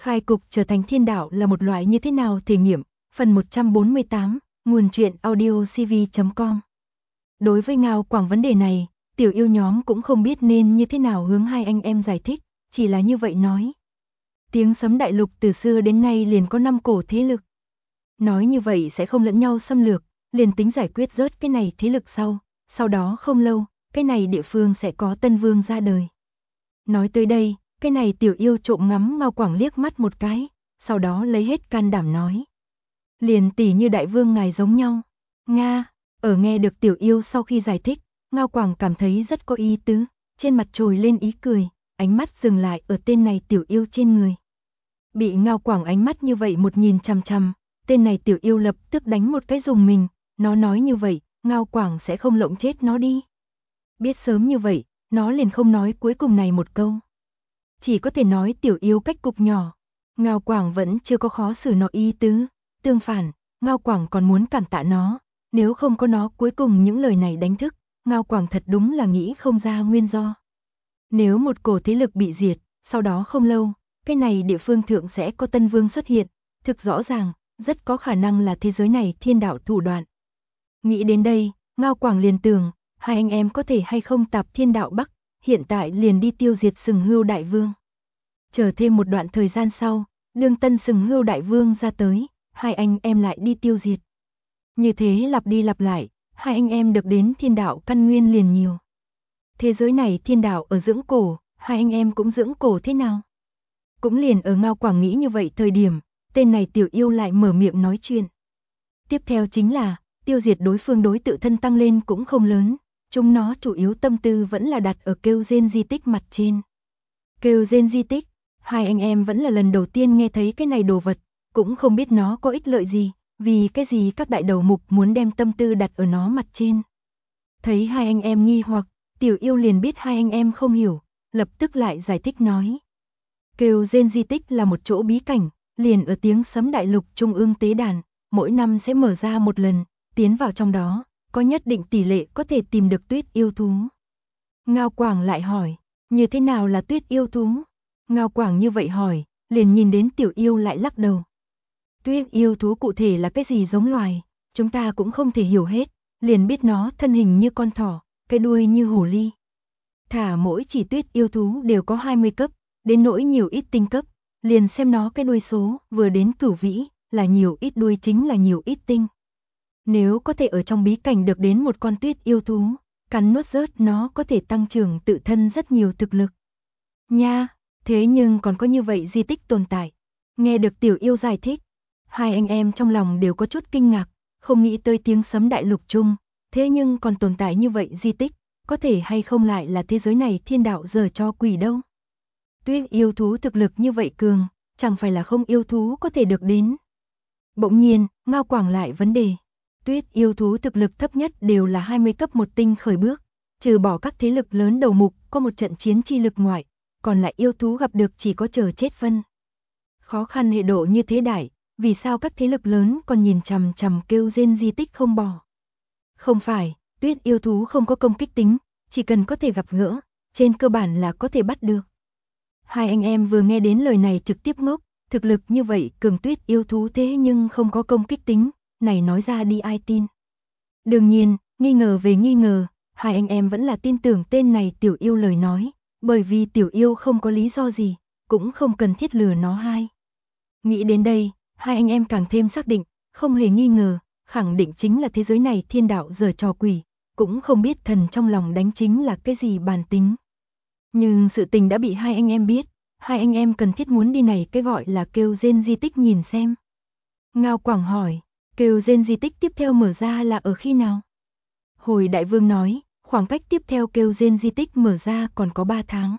Khai cục trở thành thiên đạo là một loại như thế nào thể nghiệm, phần 148, nguồn truyện audio cv.com. Đối với Ngao Quảng vấn đề này, tiểu yêu nhóm cũng không biết nên như thế nào hướng hai anh em giải thích, chỉ là như vậy nói. Tiếng Sấm Đại Lục từ xưa đến nay liền có 5 cổ thế lực. Nói như vậy sẽ không lẫn nhau xâm lược, liền tính giải quyết rớt cái này thế lực sau đó không lâu, cái này địa phương sẽ có tân vương ra đời. Nói tới đây, cái này tiểu yêu trộm ngắm Ngao Quảng liếc mắt một cái, sau đó lấy hết can đảm nói. Liền tỉ như đại vương ngài giống nhau. Nga, ở nghe được tiểu yêu sau khi giải thích, Ngao Quảng cảm thấy rất có ý tứ, trên mặt trồi lên ý cười, ánh mắt dừng lại ở tên này tiểu yêu trên người. Bị Ngao Quảng ánh mắt như vậy một nhìn chằm chằm, tên này tiểu yêu lập tức đánh một cái rùng mình, nó nói như vậy, Ngao Quảng sẽ không lộng chết nó đi. Biết sớm như vậy, nó liền không nói cuối cùng này một câu. Chỉ có thể nói tiểu yêu cách cục nhỏ, Ngao Quảng vẫn chưa có khó xử nó ý tứ, tương phản, Ngao Quảng còn muốn cảm tạ nó, nếu không có nó cuối cùng những lời này đánh thức, Ngao Quảng thật đúng là nghĩ không ra nguyên do. Nếu một cổ thế lực bị diệt, sau đó không lâu, cái này địa phương thượng sẽ có tân vương xuất hiện, thực rõ ràng, rất có khả năng là thế giới này thiên đạo thủ đoạn. Nghĩ đến đây, Ngao Quảng liền tưởng, hai anh em có thể hay không tạp thiên đạo Bắc, hiện tại liền đi tiêu diệt Sừng Hưu Đại Vương. Chờ thêm một đoạn thời gian sau, đương tân Sừng Hưu Đại Vương ra tới, hai anh em lại đi tiêu diệt. Như thế lặp đi lặp lại, hai anh em được đến thiên đạo căn nguyên liền nhiều. Thế giới này thiên đạo ở dưỡng cổ, hai anh em cũng dưỡng cổ thế nào? Cũng liền ở Ngao Quảng nghĩ như vậy thời điểm, tên này tiểu yêu lại mở miệng nói chuyện. Tiếp theo chính là, tiêu diệt đối phương đối tự thân tăng lên cũng không lớn, chúng nó chủ yếu tâm tư vẫn là đặt ở kêu gen di tích mặt trên. Kêu gen di tích, hai anh em vẫn là lần đầu tiên nghe thấy cái này đồ vật, cũng không biết nó có ích lợi gì, vì cái gì các đại đầu mục muốn đem tâm tư đặt ở nó mặt trên. Thấy hai anh em nghi hoặc, tiểu yêu liền biết hai anh em không hiểu, lập tức lại giải thích nói. Kêu gen di tích là một chỗ bí cảnh, liền ở Tiếng Sấm Đại Lục trung ương tế đàn, mỗi năm sẽ mở ra một lần, tiến vào trong đó, có nhất định tỷ lệ có thể tìm được tuyết yêu thú. Ngao Quảng lại hỏi, như thế nào là tuyết yêu thú? Ngao Quảng như vậy hỏi, liền nhìn đến tiểu yêu lại lắc đầu. Tuyết yêu thú cụ thể là cái gì giống loài, chúng ta cũng không thể hiểu hết, liền biết nó thân hình như con thỏ, cái đuôi như hồ ly. Thả mỗi chỉ tuyết yêu thú đều có 20 cấp, đến nỗi nhiều ít tinh cấp, liền xem nó cái đuôi số, vừa đến cửu vĩ, là nhiều ít đuôi chính là nhiều ít tinh. Nếu có thể ở trong bí cảnh được đến một con tuyết yêu thú, cắn nuốt rớt nó có thể tăng trưởng tự thân rất nhiều thực lực. Nha, thế nhưng còn có như vậy di tích tồn tại. Nghe được tiểu yêu giải thích, hai anh em trong lòng đều có chút kinh ngạc, không nghĩ tới Tiếng Sấm Đại Lục chung, thế nhưng còn tồn tại như vậy di tích, có thể hay không lại là thế giới này thiên đạo giở cho quỷ đâu. Tuyết yêu thú thực lực như vậy cường, chẳng phải là không yêu thú có thể được đến. Bỗng nhiên, Ngao Quảng lại vấn đề. Tuyết yêu thú thực lực thấp nhất đều là 20 cấp một tinh khởi bước, trừ bỏ các thế lực lớn đầu mục có một trận chiến chi lực ngoại, còn lại yêu thú gặp được chỉ có chờ chết phân. Khó khăn hệ độ như thế đại, vì sao các thế lực lớn còn nhìn chằm chằm kêu gen di tích không bỏ? Không phải, tuyết yêu thú không có công kích tính, chỉ cần có thể gặp gỡ, trên cơ bản là có thể bắt được. Hai anh em vừa nghe đến lời này trực tiếp ngốc, thực lực như vậy cường tuyết yêu thú thế nhưng không có công kích tính, này nói ra đi ai tin. Đương nhiên, nghi ngờ về nghi ngờ, hai anh em vẫn là tin tưởng tên này tiểu yêu lời nói, bởi vì tiểu yêu không có lý do gì, cũng không cần thiết lừa nó hai. Nghĩ đến đây, hai anh em càng thêm xác định, không hề nghi ngờ, khẳng định chính là thế giới này thiên đạo giở trò quỷ, cũng không biết thần trong lòng đánh chính là cái gì bản tính. Nhưng sự tình đã bị hai anh em biết, hai anh em cần thiết muốn đi này cái gọi là kêu gen di tích nhìn xem. Ngao Quảng hỏi, kêu gen di tích tiếp theo mở ra là ở khi nào? Hồi đại vương nói, khoảng cách tiếp theo kêu gen di tích mở ra còn có 3 tháng.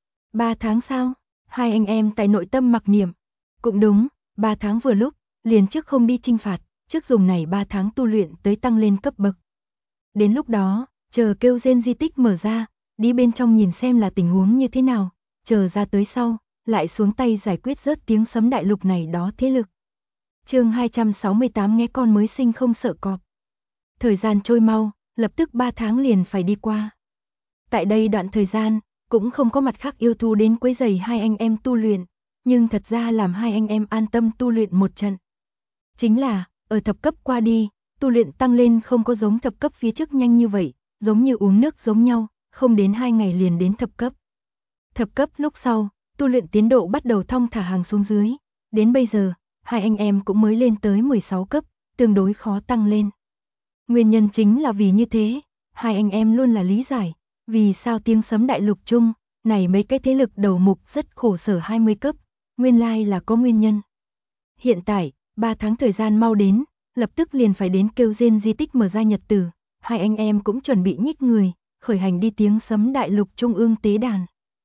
3 tháng sao? Hai anh em tại nội tâm mặc niệm. Cũng đúng, 3 tháng vừa lúc, liền trước không đi chinh phạt, trước dùng này 3 tháng tu luyện tới tăng lên cấp bậc. Đến lúc đó, chờ kêu gen di tích mở ra, đi bên trong nhìn xem là tình huống như thế nào, chờ ra tới sau, lại xuống tay giải quyết rớt Tiếng Sấm Đại Lục này đó thế lực. Chương 268 nghe con mới sinh không sợ cọp. Thời gian trôi mau, lập tức 3 tháng liền phải đi qua. Tại đây đoạn thời gian, cũng không có mặt khác yêu thú đến quấy rầy hai anh em tu luyện, nhưng thật ra làm hai anh em an tâm tu luyện một trận. Chính là, ở thập cấp qua đi, tu luyện tăng lên không có giống thập cấp phía trước nhanh như vậy, giống như uống nước giống nhau, không đến 2 ngày liền đến thập cấp. Thập cấp lúc sau, tu luyện tiến độ bắt đầu thong thả hàng xuống dưới, đến bây giờ, hai anh em cũng mới lên tới 16 cấp, tương đối khó tăng lên. Nguyên nhân chính là vì như thế, hai anh em luôn là lý giải, vì sao tiếng sấm đại lục chung, này mấy cái thế lực đầu mục rất khổ sở 20 cấp, nguyên lai là có nguyên nhân. Hiện tại, 3 tháng thời gian mau đến, lập tức liền phải đến kêu rên di tích mở ra nhật tử, hai anh em cũng chuẩn bị nhích người, khởi hành đi tiếng sấm đại lục trung ương tế đàn.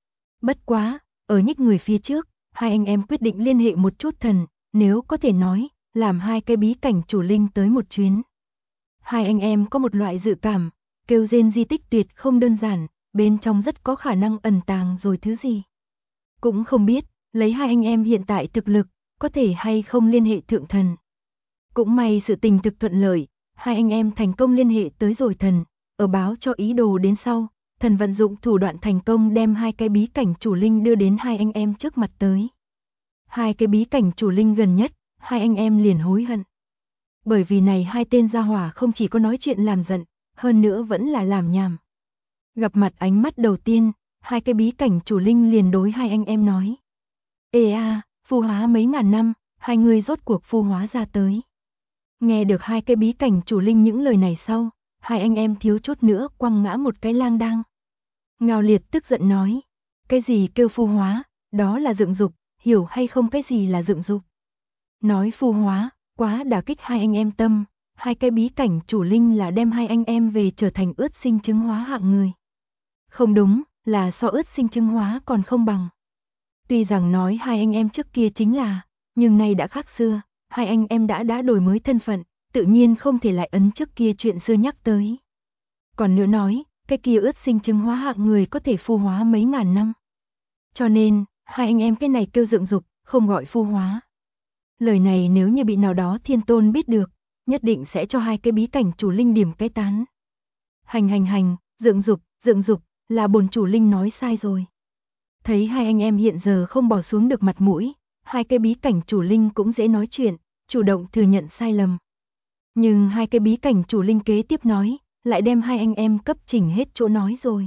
Bất quá, ở nhích người phía trước, hai anh em quyết định liên hệ một chút thần, nếu có thể nói, làm hai cái bí cảnh chủ linh tới một chuyến. Hai anh em có một loại dự cảm, kêu rên di tích tuyệt không đơn giản, bên trong rất có khả năng ẩn tàng rồi thứ gì. Cũng không biết, lấy hai anh em hiện tại thực lực, có thể hay không liên hệ thượng thần. Cũng may sự tình thực thuận lợi, hai anh em thành công liên hệ tới rồi thần, ở báo cho ý đồ đến sau, thần vận dụng thủ đoạn thành công đem hai cái bí cảnh chủ linh đưa đến hai anh em trước mặt tới. Hai cái bí cảnh chủ linh gần nhất, hai anh em liền hối hận. Bởi vì này hai tên gia hỏa không chỉ có nói chuyện làm giận, hơn nữa vẫn là làm nhảm. Gặp mặt ánh mắt đầu tiên, hai cái bí cảnh chủ linh liền đối hai anh em nói. Ê a, phu hóa mấy ngàn năm, hai người rốt cuộc phu hóa ra tới. Nghe được hai cái bí cảnh chủ linh những lời này sau, hai anh em thiếu chút nữa quăng ngã một cái lang đang. Ngao Liệt tức giận nói, cái gì kêu phu hóa, đó là dựng dục, hiểu hay không cái gì là dựng dục. Nói phu hóa, quá đả kích hai anh em tâm, hai cái bí cảnh chủ linh là đem hai anh em về trở thành ướt sinh chứng hóa hạng người. Không đúng, là so ướt sinh chứng hóa còn không bằng. Tuy rằng nói hai anh em trước kia chính là, nhưng nay đã khác xưa, hai anh em đã đổi mới thân phận, tự nhiên không thể lại ấn trước kia chuyện xưa nhắc tới. Còn nữa nói, cái kia ướt sinh chứng hóa hạng người có thể phu hóa mấy ngàn năm. Cho nên, hai anh em cái này kêu dựng dục, không gọi phu hóa. Lời này nếu như bị nào đó thiên tôn biết được, nhất định sẽ cho hai cái bí cảnh chủ linh điểm cái tán. Hành, dựng dục, là bổn chủ linh nói sai rồi. Thấy hai anh em hiện giờ không bỏ xuống được mặt mũi, hai cái bí cảnh chủ linh cũng dễ nói chuyện, chủ động thừa nhận sai lầm. Nhưng hai cái bí cảnh chủ linh kế tiếp nói, lại đem hai anh em cấp chỉnh hết chỗ nói rồi.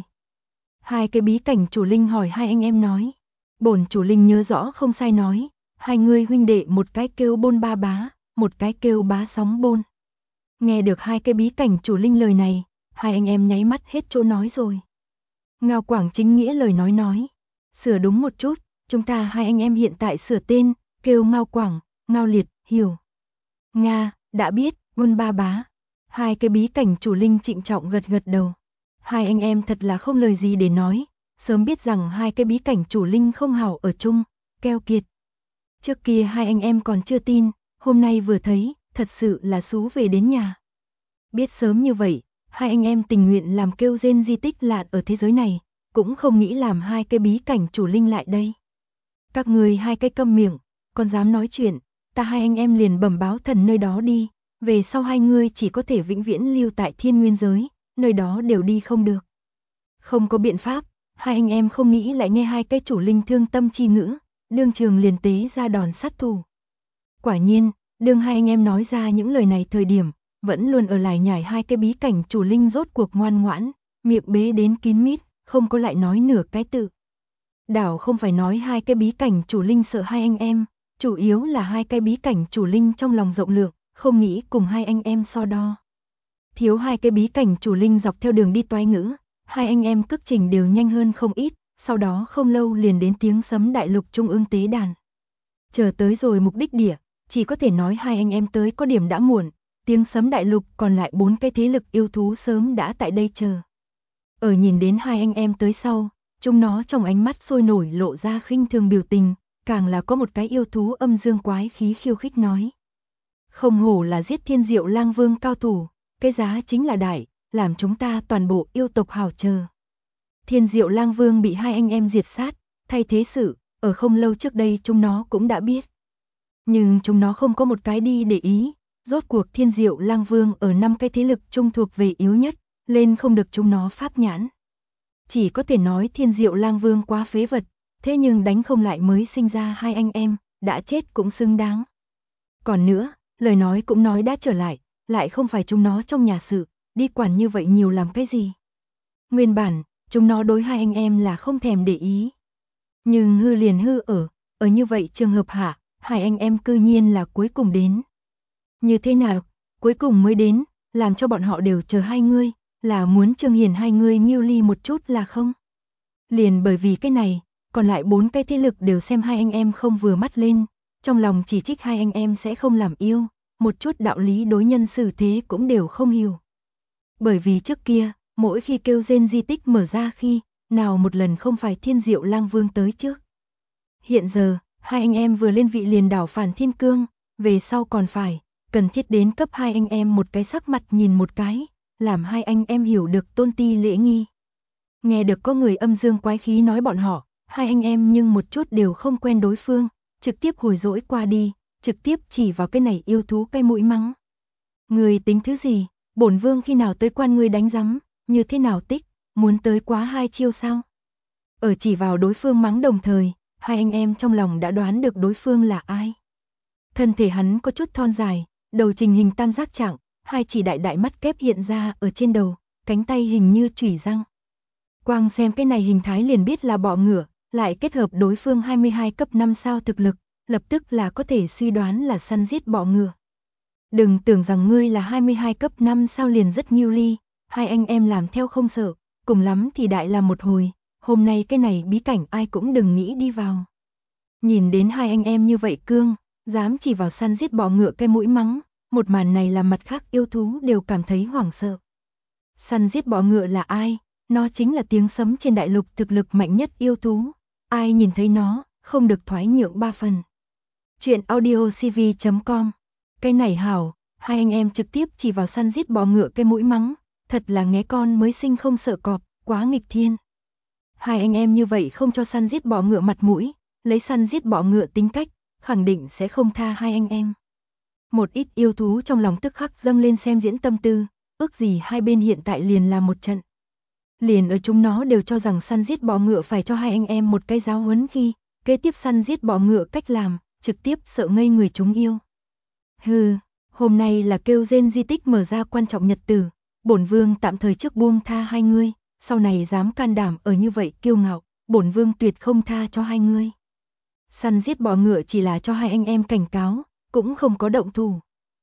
Hai cái bí cảnh chủ linh hỏi hai anh em nói, bổn chủ linh nhớ rõ không sai nói, hai người huynh đệ một cái kêu Bôn Ba Bá, một cái kêu Bá Sóng Bôn. Nghe được hai cái bí cảnh chủ linh lời này, hai anh em nháy mắt hết chỗ nói rồi. Ngao Quảng chính nghĩa lời nói, sửa đúng một chút, chúng ta hai anh em hiện tại sửa tên, kêu Ngao Quảng, Ngao Liệt, hiểu. Nga, đã biết, Bôn Ba Bá. Hai cái bí cảnh chủ linh trịnh trọng gật đầu. Hai anh em thật là không lời gì để nói, sớm biết rằng hai cái bí cảnh chủ linh không hảo ở chung, keo kiệt. Trước kia hai anh em còn chưa tin, hôm nay vừa thấy, thật sự là xú về đến nhà. Biết sớm như vậy, hai anh em tình nguyện làm kêu rên di tích lạn ở thế giới này, cũng không nghĩ làm hai cái bí cảnh chủ linh lại đây. Các người hai cái câm miệng, còn dám nói chuyện, ta hai anh em liền bẩm báo thần nơi đó đi, về sau hai người chỉ có thể vĩnh viễn lưu tại thiên nguyên giới, nơi đó đều đi không được. Không có biện pháp, hai anh em không nghĩ lại nghe hai cái chủ linh thương tâm chi ngữ, đương trường liền tế ra đòn sát thủ. Quả nhiên, đương hai anh em nói ra những lời này thời điểm, vẫn luôn ở lại nhải hai cái bí cảnh chủ linh rốt cuộc ngoan ngoãn, miệng bế đến kín mít, không có lại nói nửa cái tự. Đảo không phải nói hai cái bí cảnh chủ linh sợ hai anh em, chủ yếu là hai cái bí cảnh chủ linh trong lòng rộng lượng, không nghĩ cùng hai anh em so đo. Thiếu hai cái bí cảnh chủ linh dọc theo đường đi toái ngữ, hai anh em cước trình đều nhanh hơn không ít, sau đó không lâu liền đến tiếng sấm đại lục trung ương tế đàn. Chờ tới rồi mục đích địa, chỉ có thể nói hai anh em tới có điểm đã muộn, tiếng sấm đại lục còn lại 4 cái thế lực yêu thú sớm đã tại đây chờ. Ở nhìn đến hai anh em tới sau, chúng nó trong ánh mắt sôi nổi lộ ra khinh thường biểu tình, càng là có một cái yêu thú âm dương quái khí khiêu khích nói. Không hổ là giết thiên diệu lang vương cao thủ, cái giá chính là đại, làm chúng ta toàn bộ yêu tộc hào chờ. Thiên diệu lang vương bị hai anh em diệt sát, thay thế sự, ở không lâu trước đây chúng nó cũng đã biết. Nhưng chúng nó không có một cái đi để ý, rốt cuộc thiên diệu lang vương ở 5 cái thế lực trung thuộc về yếu nhất, lên không được chúng nó pháp nhãn. Chỉ có thể nói thiên diệu lang vương quá phế vật, thế nhưng đánh không lại mới sinh ra hai anh em, đã chết cũng xứng đáng. Còn nữa, lời nói cũng nói đã trở lại không phải chúng nó trong nhà sự, đi quản như vậy nhiều làm cái gì. Nguyên bản, chúng nó đối hai anh em là không thèm để ý. Nhưng hư liền hư ở như vậy trường hợp hạ, hai anh em cư nhiên là cuối cùng đến. Như thế nào, cuối cùng mới đến, làm cho bọn họ đều chờ hai ngươi, là muốn Trương Hiền hai ngươi nghiêu ly một chút là không? Liền bởi vì cái này, còn lại 4 cái thế lực đều xem hai anh em không vừa mắt lên, trong lòng chỉ trích hai anh em sẽ không làm yêu, một chút đạo lý đối nhân xử thế cũng đều không hiểu. Bởi vì trước kia, mỗi khi kêu rên di tích mở ra khi, nào một lần không phải Thiên Diệu Lang Vương tới trước. Hiện giờ, hai anh em vừa lên vị liền đảo phản thiên cương, về sau còn phải, cần thiết đến cấp hai anh em một cái sắc mặt nhìn một cái, làm hai anh em hiểu được tôn ti lễ nghi. Nghe được có người âm dương quái khí nói bọn họ, hai anh em nhưng một chút đều không quen đối phương, trực tiếp hồi dỗi qua đi, trực tiếp chỉ vào cái này yêu thú cái mũi mắng. Người tính thứ gì, bổn vương khi nào tới quan ngươi đánh rắm, như thế nào tích, muốn tới quá 2 chiêu sao? Ở chỉ vào đối phương mắng đồng thời, hai anh em trong lòng đã đoán được đối phương là ai. Thân thể hắn có chút thon dài, đầu trình hình tam giác trạng, hai chỉ đại đại mắt kép hiện ra ở trên đầu, cánh tay hình như chủy răng. Quang xem cái này hình thái liền biết là bọ ngựa, lại kết hợp đối phương 22 cấp 5 sao thực lực, lập tức là có thể suy đoán là săn giết bọ ngựa. Đừng tưởng rằng ngươi là 22 cấp 5 sao liền rất nhiêu ly, hai anh em làm theo không sợ, cùng lắm thì đại là một hồi, hôm nay cái này bí cảnh ai cũng đừng nghĩ đi vào. Nhìn đến hai anh em như vậy cương, dám chỉ vào săn giết bọ ngựa cái mũi mắng, một màn này làm mặt khác yêu thú đều cảm thấy hoảng sợ. Săn giết bọ ngựa là ai? Nó chính là tiếng sấm trên đại lục thực lực mạnh nhất yêu thú. Ai nhìn thấy nó, không được thoái nhượng 3 phần. Chuyện audiocv.com. Cái này hảo, hai anh em trực tiếp chỉ vào săn giết bọ ngựa cái mũi mắng, thật là nghé con mới sinh không sợ cọp, quá nghịch thiên. Hai anh em như vậy không cho săn giết bọ ngựa mặt mũi, lấy săn giết bọ ngựa tính cách, khẳng định sẽ không tha hai anh em. Một ít yêu thú trong lòng tức khắc dâng lên xem diễn tâm tư, ước gì hai bên hiện tại liền là một trận. Liền ở chúng nó đều cho rằng săn giết bọ ngựa phải cho hai anh em một cái giáo huấn khi, kế tiếp săn giết bọ ngựa cách làm, trực tiếp sợ ngây người chúng yêu. Hừ, hôm nay là kêu rên di tích mở ra quan trọng nhật tử, bổn vương tạm thời trước buông tha hai ngươi, sau này dám can đảm ở như vậy kiêu ngạo, bổn vương tuyệt không tha cho hai ngươi. Săn giết bọ ngựa chỉ là cho hai anh em cảnh cáo, cũng không có động thủ.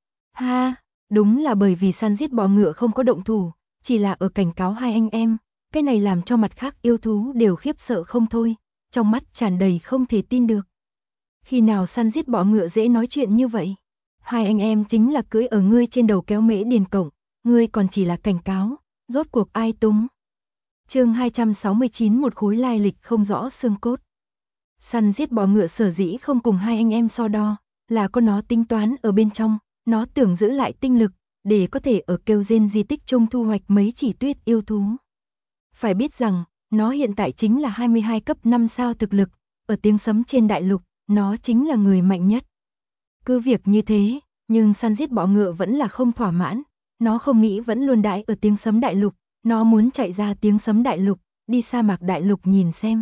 Ha, đúng là bởi vì săn giết bọ ngựa không có động thủ, chỉ là ở cảnh cáo hai anh em, cái này làm cho mặt khác yêu thú đều khiếp sợ không thôi, trong mắt tràn đầy không thể tin được. Khi nào săn giết bọ ngựa dễ nói chuyện như vậy? Hai anh em chính là cưỡi ở ngươi trên đầu kéo mễ điền cổng, ngươi còn chỉ là cảnh cáo, rốt cuộc ai túng. Chương 269 một khối lai lịch không rõ xương cốt. Săn giết bọ ngựa sở dĩ không cùng hai anh em so đo, là có nó tính toán ở bên trong, nó tưởng giữ lại tinh lực, để có thể ở kêu rên di tích chung thu hoạch mấy chỉ tuyết yêu thú. Phải biết rằng, nó hiện tại chính là 22 cấp 5 sao thực lực, ở tiếng sấm trên đại lục, nó chính là người mạnh nhất. Cứ việc như thế, nhưng săn giết bọ ngựa vẫn là không thỏa mãn, nó không nghĩ vẫn luôn đãi ở tiếng sấm đại lục, nó muốn chạy ra tiếng sấm đại lục, đi sa mạc đại lục nhìn xem.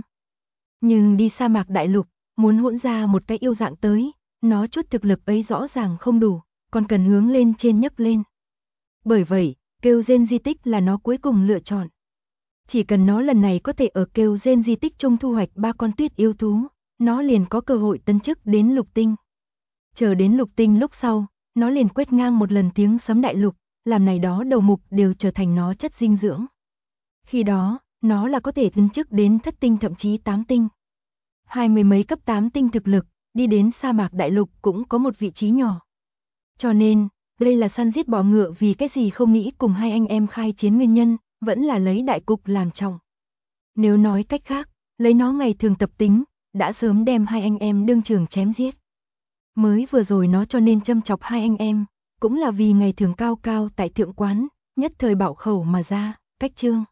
Nhưng đi sa mạc đại lục, muốn hỗn ra một cái yêu dạng tới, nó chút thực lực ấy rõ ràng không đủ, còn cần hướng lên trên nhấc lên. Bởi vậy, kêu rên di tích là nó cuối cùng lựa chọn. Chỉ cần nó lần này có thể ở kêu rên di tích chung thu hoạch 3 con tuyết yêu thú, nó liền có cơ hội tấn chức đến lục tinh. Chờ đến lục tinh lúc sau, nó liền quét ngang một lần tiếng sấm đại lục, làm này đó đầu mục đều trở thành nó chất dinh dưỡng. Khi đó, nó là có thể tấn chức đến thất tinh thậm chí 8 tinh. 20 mấy cấp 8 tinh thực lực, đi đến sa mạc đại lục cũng có một vị trí nhỏ. Cho nên, đây là săn giết bọ ngựa vì cái gì không nghĩ cùng hai anh em khai chiến nguyên nhân, vẫn là lấy đại cục làm trọng. Nếu nói cách khác, lấy nó ngày thường tập tính, đã sớm đem hai anh em đương trường chém giết. Mới vừa rồi nó cho nên châm chọc hai anh em, cũng là vì ngày thường cao cao tại thượng quán, nhất thời bảo khẩu mà ra, cách chương.